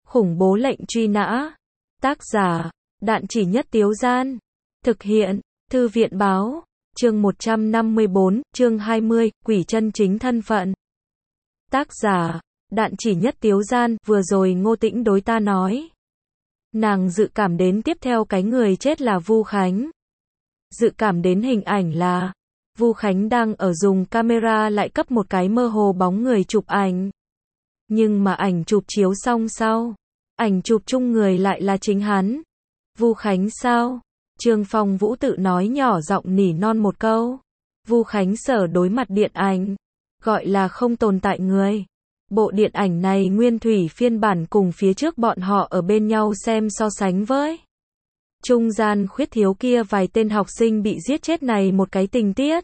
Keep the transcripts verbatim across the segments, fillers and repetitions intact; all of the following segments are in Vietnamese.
Khủng bố lệnh truy nã. Tác giả, Đạn Chỉ Nhất Tiếu Gian. Thực hiện, Thư viện Báo. Chương một trăm năm mươi bốn, chương hai mươi, quỷ chân chính thân phận. Tác giả, Đạn Chỉ Nhất Tiếu Gian. Vừa rồi Ngô Tĩnh đối ta nói. Nàng dự cảm đến tiếp theo cái người chết là Vu Khánh. Dự cảm đến hình ảnh là Vu Khánh đang ở dùng camera lại cấp một cái mơ hồ bóng người chụp ảnh. Nhưng mà ảnh chụp chiếu xong sau, ảnh chụp chung người lại là chính hắn. Vu Khánh sao? Trương Phong Vũ tự nói nhỏ giọng nỉ non một câu. Vu Khánh sở đối mặt điện ảnh, gọi là không tồn tại người. Bộ điện ảnh này nguyên thủy phiên bản cùng phía trước bọn họ ở bên nhau xem so sánh với. Trung gian khuyết thiếu kia vài tên học sinh bị giết chết này một cái tình tiết.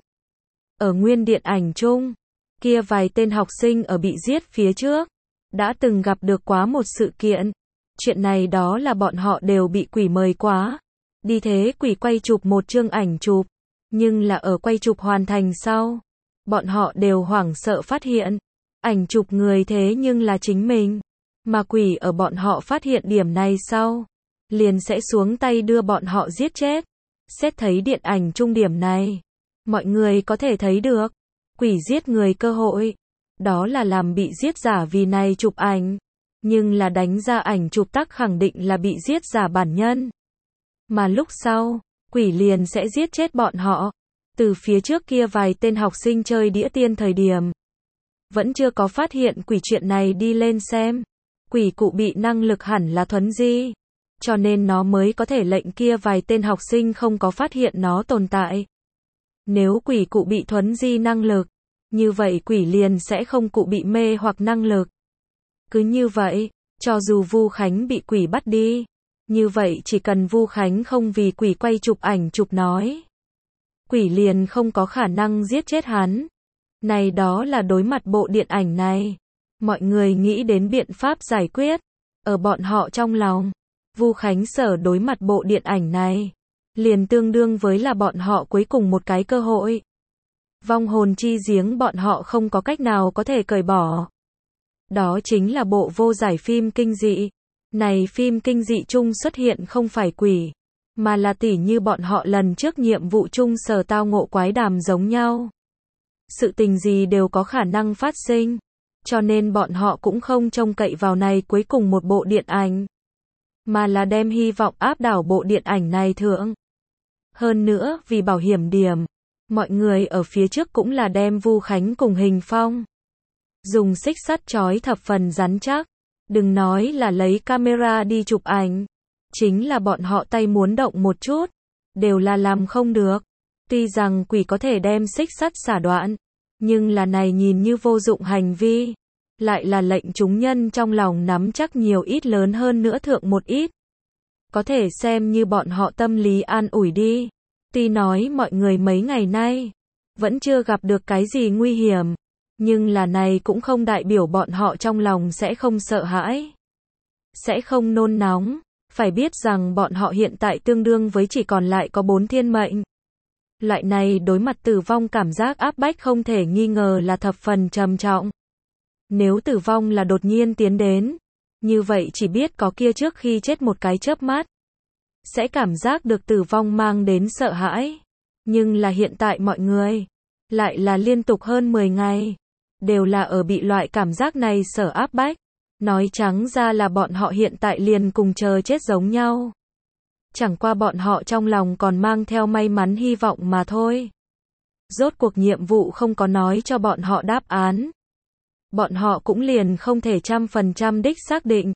Ở nguyên điện ảnh chung, kia vài tên học sinh ở bị giết phía trước, đã từng gặp được quá một sự kiện. Chuyện này đó là bọn họ đều bị quỷ mời quá. Đi thế quỷ quay chụp một chương ảnh chụp. Nhưng là ở quay chụp hoàn thành sau, bọn họ đều hoảng sợ phát hiện. Ảnh chụp người thế nhưng là chính mình. Mà quỷ ở bọn họ phát hiện điểm này sau, liền sẽ xuống tay đưa bọn họ giết chết. Xét thấy điện ảnh chung điểm này, mọi người có thể thấy được, quỷ giết người cơ hội, đó là làm bị giết giả vì này chụp ảnh. Nhưng là đánh ra ảnh chụp tắc khẳng định là bị giết giả bản nhân. Mà lúc sau, quỷ liền sẽ giết chết bọn họ. Từ phía trước kia vài tên học sinh chơi đĩa tiên thời điểm, vẫn chưa có phát hiện quỷ chuyện này đi lên xem. Quỷ cụ bị năng lực hẳn là thuấn di, cho nên nó mới có thể lệnh kia vài tên học sinh không có phát hiện nó tồn tại. Nếu quỷ cụ bị thuấn di năng lực, như vậy quỷ liền sẽ không cụ bị mê hoặc năng lực. Cứ như vậy, cho dù Vu Khánh bị quỷ bắt đi, như vậy chỉ cần Vu Khánh không vì quỷ quay chụp ảnh chụp nói, quỷ liền không có khả năng giết chết hắn. Này đó là đối mặt bộ điện ảnh này, mọi người nghĩ đến biện pháp giải quyết. Ở bọn họ trong lòng, Vu Khánh sở đối mặt bộ điện ảnh này, liền tương đương với là bọn họ cuối cùng một cái cơ hội. Vong hồn chi giếng bọn họ không có cách nào có thể cởi bỏ. Đó chính là bộ vô giải phim kinh dị. Này phim kinh dị chung xuất hiện không phải quỷ, mà là tỉ như bọn họ lần trước nhiệm vụ chung sở tao ngộ quái đàm giống nhau. Sự tình gì đều có khả năng phát sinh, cho nên bọn họ cũng không trông cậy vào này cuối cùng một bộ điện ảnh, mà là đem hy vọng áp đảo bộ điện ảnh này thượng. Hơn nữa, vì bảo hiểm điểm, mọi người ở phía trước cũng là đem Vu Khánh cùng Hình Phong dùng xích sắt trói thập phần rắn chắc. Đừng nói là lấy camera đi chụp ảnh, chính là bọn họ tay muốn động một chút, đều là làm không được. Tuy rằng quỷ có thể đem xích sắt xả đoạn, nhưng là này nhìn như vô dụng hành vi, lại là lệnh chúng nhân trong lòng nắm chắc nhiều ít lớn hơn nữa thượng một ít. Có thể xem như bọn họ tâm lý an ủi đi. Tuy nói mọi người mấy ngày nay vẫn chưa gặp được cái gì nguy hiểm, nhưng là này cũng không đại biểu bọn họ trong lòng sẽ không sợ hãi, sẽ không nôn nóng. Phải biết rằng bọn họ hiện tại tương đương với chỉ còn lại có bốn thiên mệnh. Loại này đối mặt tử vong cảm giác áp bách không thể nghi ngờ là thập phần trầm trọng. Nếu tử vong là đột nhiên tiến đến, như vậy chỉ biết có kia trước khi chết một cái chớp mắt, sẽ cảm giác được tử vong mang đến sợ hãi. Nhưng là hiện tại mọi người, lại là liên tục hơn mười ngày, đều là ở bị loại cảm giác này sở áp bách. Nói trắng ra là bọn họ hiện tại liền cùng chờ chết giống nhau. Chẳng qua bọn họ trong lòng còn mang theo may mắn hy vọng mà thôi. Rốt cuộc nhiệm vụ không có nói cho bọn họ đáp án. Bọn họ cũng liền không thể trăm phần trăm đích xác định.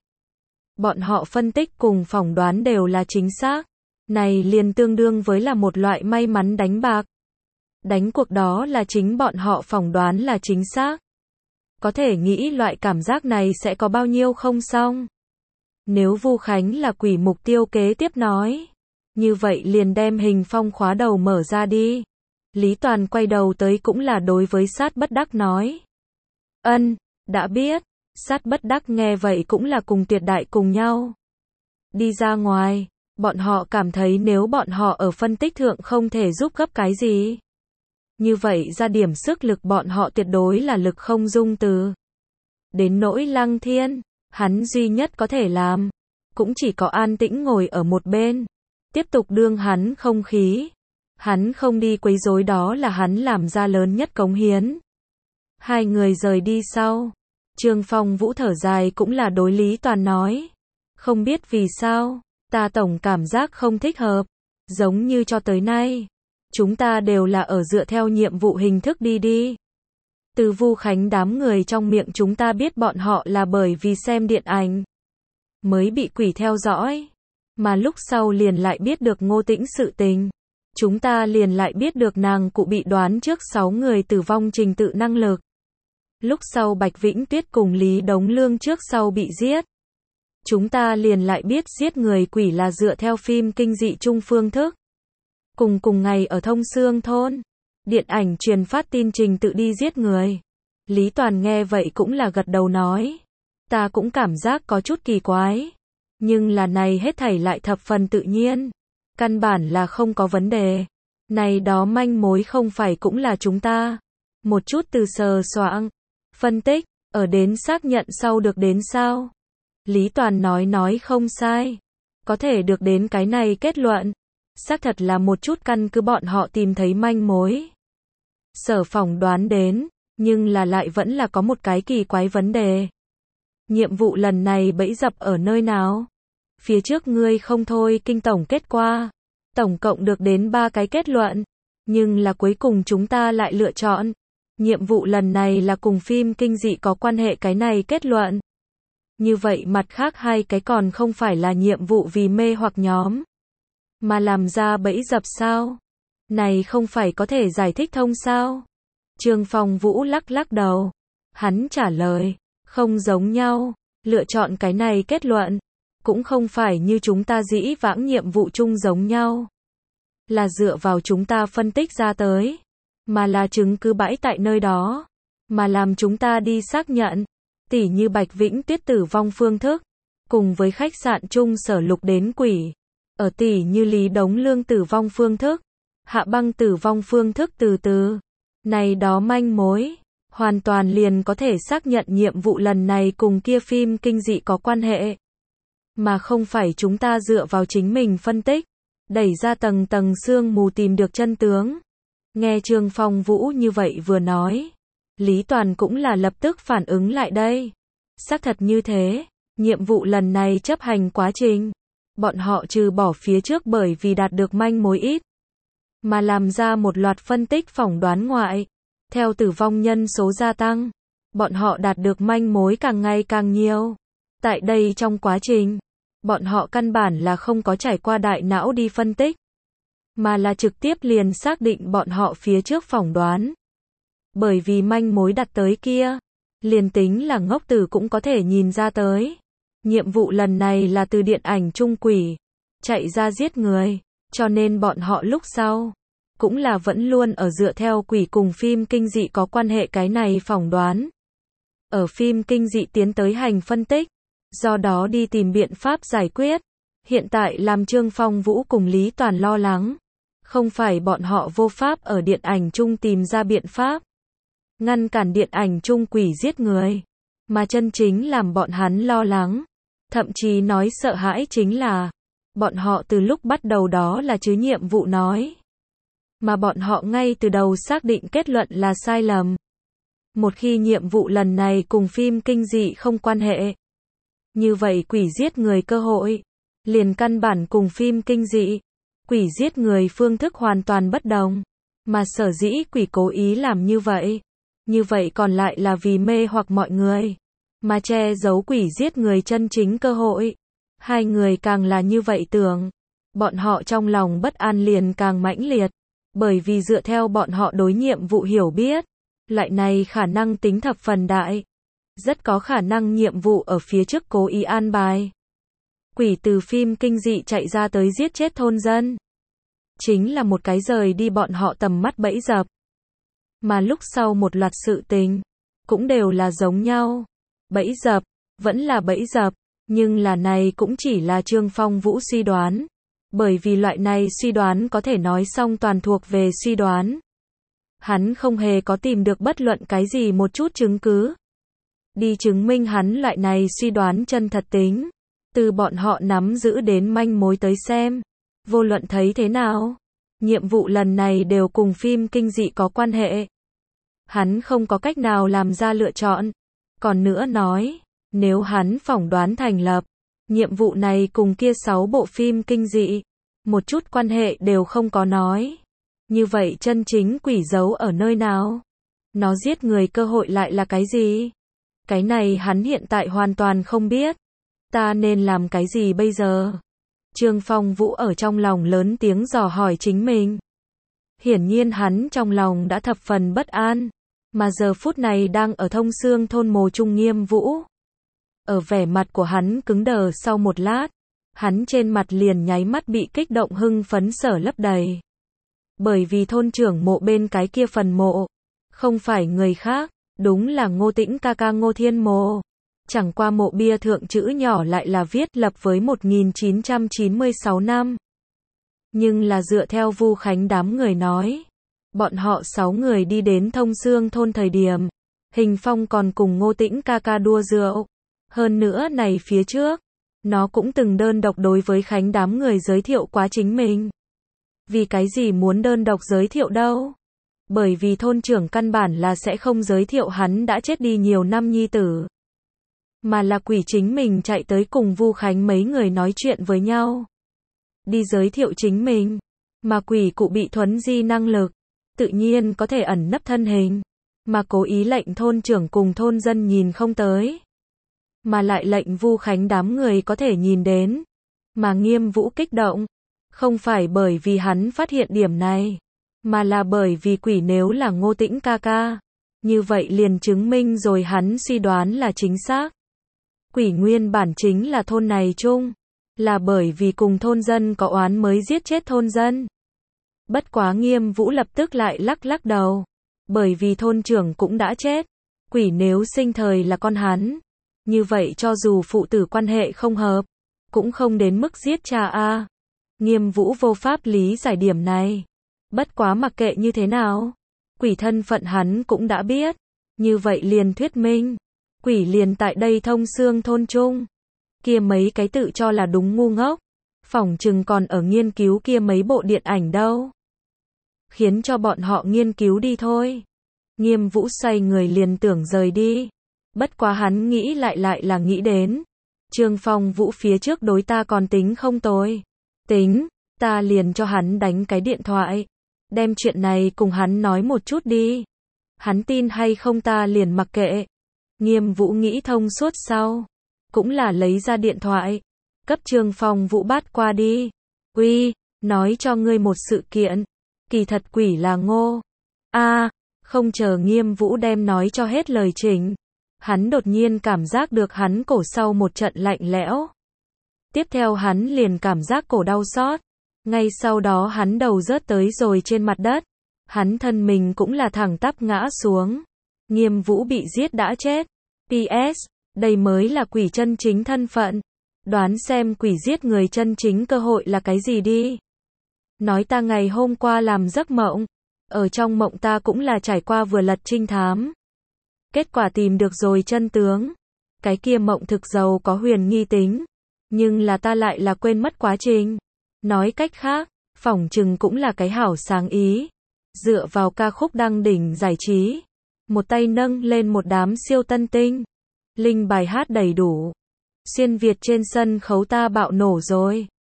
Bọn họ phân tích cùng phỏng đoán đều là chính xác. Này liền tương đương với là một loại may mắn đánh bạc. Đánh cuộc đó là chính bọn họ phỏng đoán là chính xác. Có thể nghĩ loại cảm giác này sẽ có bao nhiêu không xong. Nếu Vu Khánh là quỷ mục tiêu kế tiếp nói, như vậy liền đem Hình Phong khóa đầu mở ra đi. Lý Toàn quay đầu tới cũng là đối với Sát Bất Đắc nói. Ân, đã biết. Sát Bất Đắc nghe vậy cũng là cùng Tuyệt Đại cùng nhau đi ra ngoài. Bọn họ cảm thấy nếu bọn họ ở phân tích thượng không thể giúp gấp cái gì, như vậy ra điểm sức lực bọn họ tuyệt đối là lực không dung từ. Đến nỗi Lăng Thiên, Hắn duy nhất có thể làm, cũng chỉ có an tĩnh ngồi ở một bên, tiếp tục đương hắn không khí. Hắn không đi quấy rối, đó là hắn làm ra lớn nhất cống hiến. Hai người rời đi sau, Trương Phong Vũ thở dài cũng là đối Lý Toàn nói. Không biết vì sao, ta tổng cảm giác không thích hợp, giống như cho tới nay. Chúng ta đều là ở dựa theo nhiệm vụ hình thức đi đi. Từ Vu Khánh đám người trong miệng chúng ta biết bọn họ là bởi vì xem điện ảnh mới bị quỷ theo dõi, mà lúc sau liền lại biết được Ngô Tĩnh sự tình. Chúng ta liền lại biết được nàng cụ bị đoán trước sáu người tử vong trình tự năng lực. Lúc sau Bạch Vĩnh Tuyết cùng Lý Đống Lương trước sau bị giết. Chúng ta liền lại biết giết người quỷ là dựa theo phim kinh dị chung phương thức. Cùng cùng ngày ở Thông Xương thôn, điện ảnh truyền phát tin trình tự đi giết người. Lý Toàn nghe vậy cũng là gật đầu nói. Ta cũng cảm giác có chút kỳ quái. Nhưng là này hết thảy lại thập phần tự nhiên. Căn bản là không có vấn đề. Này đó manh mối không phải cũng là chúng ta. Một chút từ sờ soạng, phân tích, ở đến xác nhận sau được đến sao? Lý Toàn nói nói không sai. Có thể được đến cái này kết luận. Xác thật là một chút căn cứ bọn họ tìm thấy manh mối. Sở phỏng đoán đến, nhưng là lại vẫn là có một cái kỳ quái vấn đề. Nhiệm vụ lần này bẫy dập ở nơi nào? Phía trước ngươi không thôi kinh tổng kết qua. Tổng cộng được đến ba cái kết luận. Nhưng là cuối cùng chúng ta lại lựa chọn. Nhiệm vụ lần này là cùng phim kinh dị có quan hệ cái này kết luận. Như vậy mặt khác hai cái còn không phải là nhiệm vụ vì mê hoặc nhóm. Mà làm ra bẫy dập sao? Này không phải có thể giải thích thông sao? Trương Phong Vũ lắc lắc đầu. Hắn trả lời, không giống nhau. Lựa chọn cái này kết luận. Cũng không phải như chúng ta dĩ vãng nhiệm vụ chung giống nhau. Là dựa vào chúng ta phân tích ra tới. Mà là chứng cứ bãi tại nơi đó. Mà làm chúng ta đi xác nhận. Tỉ như Bạch Vĩnh Tuyết tử vong phương thức. Cùng với khách sạn chung sở lục đến quỷ. Ở tỉ như Lý Đống Lương tử vong phương thức. Hạ Băng tử vong phương thức từ từ. Này đó manh mối. Hoàn toàn liền có thể xác nhận nhiệm vụ lần này cùng kia phim kinh dị có quan hệ. Mà không phải chúng ta dựa vào chính mình phân tích. Đẩy ra tầng tầng sương mù tìm được chân tướng. Nghe Trương Phong Vũ như vậy vừa nói. Lý Toàn cũng là lập tức phản ứng lại đây. Xác thật như thế. Nhiệm vụ lần này chấp hành quá trình. Bọn họ trừ bỏ phía trước bởi vì đạt được manh mối ít. Mà làm ra một loạt phân tích phỏng đoán ngoại. Theo tử vong nhân số gia tăng. Bọn họ đạt được manh mối càng ngày càng nhiều. Tại đây trong quá trình. Bọn họ căn bản là không có trải qua đại não đi phân tích. Mà là trực tiếp liền xác định bọn họ phía trước phỏng đoán. Bởi vì manh mối đặt tới kia. Liền tính là ngốc tử cũng có thể nhìn ra tới. Nhiệm vụ lần này là từ điện ảnh trung quỷ. Chạy ra giết người. Cho nên bọn họ lúc sau. Cũng là vẫn luôn ở dựa theo quỷ cùng phim kinh dị có quan hệ cái này phỏng đoán. Ở phim kinh dị tiến tới hành phân tích. Do đó đi tìm biện pháp giải quyết. Hiện tại làm Trương Phong Vũ cùng Lý Toàn lo lắng. Không phải bọn họ vô pháp ở điện ảnh chung tìm ra biện pháp. Ngăn cản điện ảnh chung quỷ giết người. Mà chân chính làm bọn hắn lo lắng. Thậm chí nói sợ hãi chính là. Bọn họ từ lúc bắt đầu đó là chứ nhiệm vụ nói. Mà bọn họ ngay từ đầu xác định kết luận là sai lầm. Một khi nhiệm vụ lần này cùng phim kinh dị không quan hệ. Như vậy quỷ giết người cơ hội. Liền căn bản cùng phim kinh dị. Quỷ giết người phương thức hoàn toàn bất đồng. Mà sở dĩ quỷ cố ý làm như vậy. Như vậy còn lại là vì mê hoặc mọi người. Mà che giấu quỷ giết người chân chính cơ hội. Hai người càng là như vậy tưởng. Bọn họ trong lòng bất an liền càng mãnh liệt. Bởi vì dựa theo bọn họ đối nhiệm vụ hiểu biết. Lại này khả năng tính thập phần đại. Rất có khả năng nhiệm vụ ở phía trước cố ý an bài. Quỷ từ phim kinh dị chạy ra tới giết chết thôn dân. Chính là một cái rời đi bọn họ tầm mắt bẫy dập. Mà lúc sau một loạt sự tình. Cũng đều là giống nhau. Bẫy dập. Vẫn là bẫy dập. Nhưng là này cũng chỉ là Trương Phong Vũ suy đoán. Bởi vì loại này suy đoán có thể nói xong toàn thuộc về suy đoán. Hắn không hề có tìm được bất luận cái gì một chút chứng cứ. đi chứng minh hắn loại này suy đoán chân thật tính. Từ bọn họ nắm giữ đến manh mối tới xem. Vô luận thấy thế nào, nhiệm vụ lần này đều cùng phim kinh dị có quan hệ. Hắn không có cách nào làm ra lựa chọn. Còn nữa nói, nếu hắn phỏng đoán thành lập, nhiệm vụ này cùng kia sáu bộ phim kinh dị, một chút quan hệ đều không có nói. Như vậy chân chính quỷ giấu ở nơi nào? Nó giết người cơ hội lại là cái gì? Cái này hắn hiện tại hoàn toàn không biết. Ta nên làm cái gì bây giờ? Trương Phong Vũ ở trong lòng lớn tiếng dò hỏi chính mình. Hiển nhiên hắn trong lòng đã thập phần bất an, mà giờ phút này đang ở Thông Xương thôn Mồ Trung Nghiêm Vũ. Ở vẻ mặt của hắn cứng đờ sau một lát, hắn trên mặt liền nháy mắt bị kích động hưng phấn sở lấp đầy. Bởi vì thôn trưởng mộ bên cái kia phần mộ, không phải người khác, đúng là Ngô Tĩnh ca ca Ngô Thiên Mộ. Chẳng qua mộ bia thượng chữ nhỏ lại là viết lập với một nghìn chín trăm chín mươi sáu năm. Nhưng là dựa theo Vu Khánh đám người nói, bọn họ sáu người đi đến Thông Xương thôn thời điểm, Hình Phong còn cùng Ngô Tĩnh ca ca đua rượu. Hơn nữa này phía trước, nó cũng từng đơn độc đối với Khánh đám người giới thiệu quá chính mình. Vì cái gì muốn đơn độc giới thiệu đâu? Bởi vì thôn trưởng căn bản là sẽ không giới thiệu hắn đã chết đi nhiều năm nhi tử. Mà là quỷ chính mình chạy tới cùng Vu Khánh mấy người nói chuyện với nhau. Đi giới thiệu chính mình. Mà quỷ cụ bị thuấn di năng lực, tự nhiên có thể ẩn nấp thân hình. Mà cố ý lệnh thôn trưởng cùng thôn dân nhìn không tới. Mà lại lệnh Vu Khánh đám người có thể nhìn đến. Mà Nghiêm Vũ kích động. Không phải bởi vì hắn phát hiện điểm này. Mà là bởi vì quỷ nếu là Ngô Tĩnh ca ca. Như vậy liền chứng minh rồi hắn suy đoán là chính xác. Quỷ nguyên bản chính là thôn này chung. Là bởi vì cùng thôn dân có oán mới giết chết thôn dân. Bất quá Nghiêm Vũ lập tức lại lắc lắc đầu. Bởi vì thôn trưởng cũng đã chết. Quỷ nếu sinh thời là con hắn. Như vậy cho dù phụ tử quan hệ không hợp, cũng không đến mức giết cha a. Nghiêm Vũ vô pháp lý giải điểm này. Bất quá mặc kệ như thế nào, quỷ thân phận hắn cũng đã biết. Như vậy liền thuyết minh, quỷ liền tại đây Thông Xương thôn chung. Kia mấy cái tự cho là đúng ngu ngốc, phỏng chừng còn ở nghiên cứu kia mấy bộ điện ảnh đâu. Khiến cho bọn họ nghiên cứu đi thôi. Nghiêm Vũ xoay người liền tưởng rời đi. Bất quá hắn nghĩ lại lại là nghĩ đến. Trương Phong Vũ phía trước đối ta còn tính không tồi. Tính, ta liền cho hắn đánh cái điện thoại. Đem chuyện này cùng hắn nói một chút đi. Hắn tin hay không ta liền mặc kệ. Nghiêm Vũ nghĩ thông suốt sau. Cũng là lấy ra điện thoại. Cấp Trương Phong Vũ bắt qua đi. Uy, nói cho ngươi một sự kiện. Kỳ thật quỷ là Ngô. A, không chờ Nghiêm Vũ đem nói cho hết lời chỉnh. Hắn đột nhiên cảm giác được hắn cổ sau một trận lạnh lẽo. Tiếp theo hắn liền cảm giác cổ đau xót. Ngay sau đó hắn đầu rớt tới rồi trên mặt đất. Hắn thân mình cũng là thẳng tắp ngã xuống. Nghiêm Vũ bị giết đã chết. pê ét, đây mới là quỷ chân chính thân phận. Đoán xem quỷ giết người chân chính cơ hội là cái gì đi. Nói ta ngày hôm qua làm giấc mộng. Ở trong mộng ta cũng là trải qua vừa lật trinh thám. Kết quả tìm được rồi chân tướng. Cái kia mộng thực giàu có huyền nghi tính. Nhưng là ta lại là quên mất quá trình. Nói cách khác, phỏng chừng cũng là cái hảo sáng ý. Dựa vào ca khúc đăng đỉnh giải trí. Một tay nâng lên một đám siêu tân tinh. Linh bài hát đầy đủ. Xuyên Việt trên sân khấu ta bạo nổ rồi.